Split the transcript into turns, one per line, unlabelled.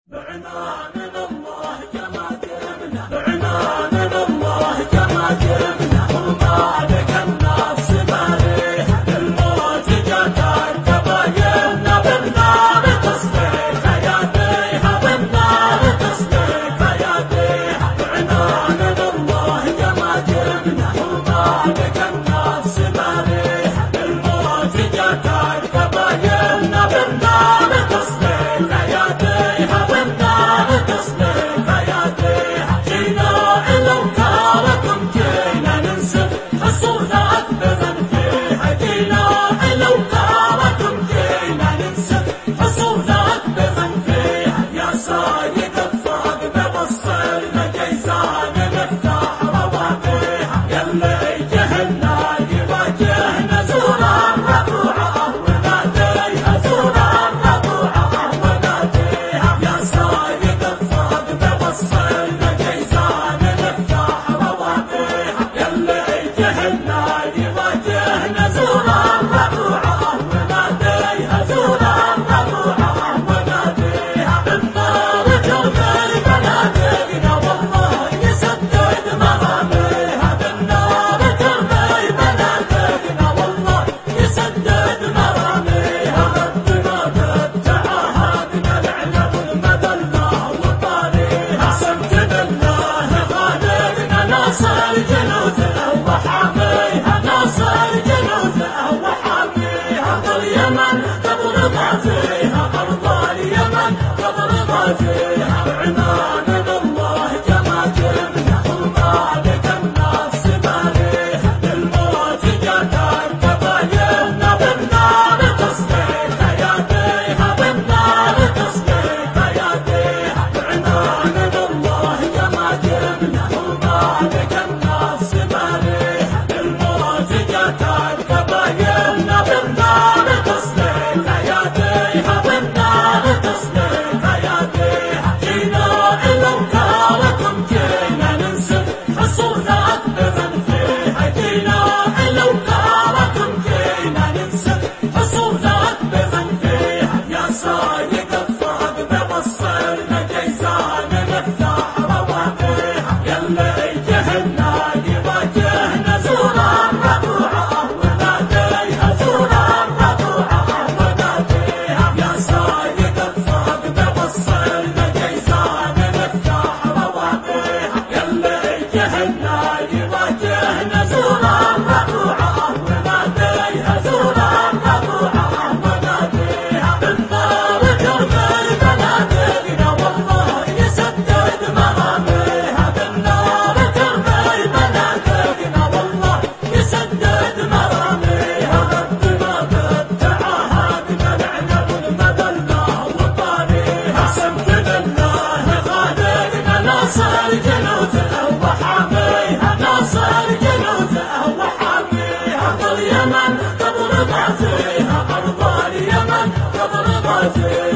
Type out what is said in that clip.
بعنا من الله كما كرمنا، بعنا من الله كما كرمنا، وما لك الناس مالح للموت جاتك تبايمنا، بالنار تصليك حياتيها، بالنار تصليك حياتيها. بعنا من الله كما كرمنا، وما لك الناس مالح للموت جاتك تبايمنا، بالنار تصليك حياتيها، بالنار تصليك حياتيها. جينا إلى وكالكم جينا ننسف حصولات بذن فيها، جينا إلى وكالكم جينا ننسف حصولات بذن فيها. يا سايق الفرق بوصلنا جيزان نفتح رواقيها، يلي جهلنا يواجهنا زورا ربوعه وناديها، زورا ربوعه وناديها. يا سايق الفرق بوصلنا جيزان نفتح رواقيها، يلي جهلنا يواجهنا زورا ربوعه وناديها، زورا ربوعه وناديها. بالنار ترمي بنادقنا والله يسدد مراميها، بالنار ترمي بنادقنا والله يسدد مراميها. ربنا فتح عهدنا العنب المذلة وطاريها، قسمت بالله خالقنا ناصر جنوده وحاميها، ناصر جنوده وحاميها. أرض اليمن تبرق فيها، أرض اليمن تبرق فيها. بعنا من الله كما كرمنا، وما لك الناس مالح للموت جاتك تبايمنا، بالنار تصليك حياتيها، بالنار تصليك حياتيها. بعنا من الله كما كرمنا، وما لك الناس مالح للموت جاتك تبايمنا، بالنار تصليك حياتيها، بالنار تصليك حياتيها. جينا إلى وكالكم جينا ننسف حصولات بذن فيها، جينا إلى وكالكم جينا ننسف حصولات بذن فيها. يا سايق الفرق بوصلنا جيزان نفتح رواقيها، يلي جهلنا يواجهنا زورا ربوعه وناديها، زورا ربوعه وناديها. يا سايق الفرق بوصلنا جيزان نفتح رواقيها، يلي جهلنا يواجهنا زورا ربوعه وناديها، زورا ربوعه وناديها. بالنار ترمي بنادقنا والله يسدد مراميها، بالنار ترمي بنادقنا والله يسدد مراميها. ربنا فتح عهدنا العنب المذلة وطاريها، قسمت بالله خالقنا ناصر جنوده وحاميها، ناصر جنوده وحاميها. أرض اليمن تبرق فيها، أرض اليمن تبرق فيها.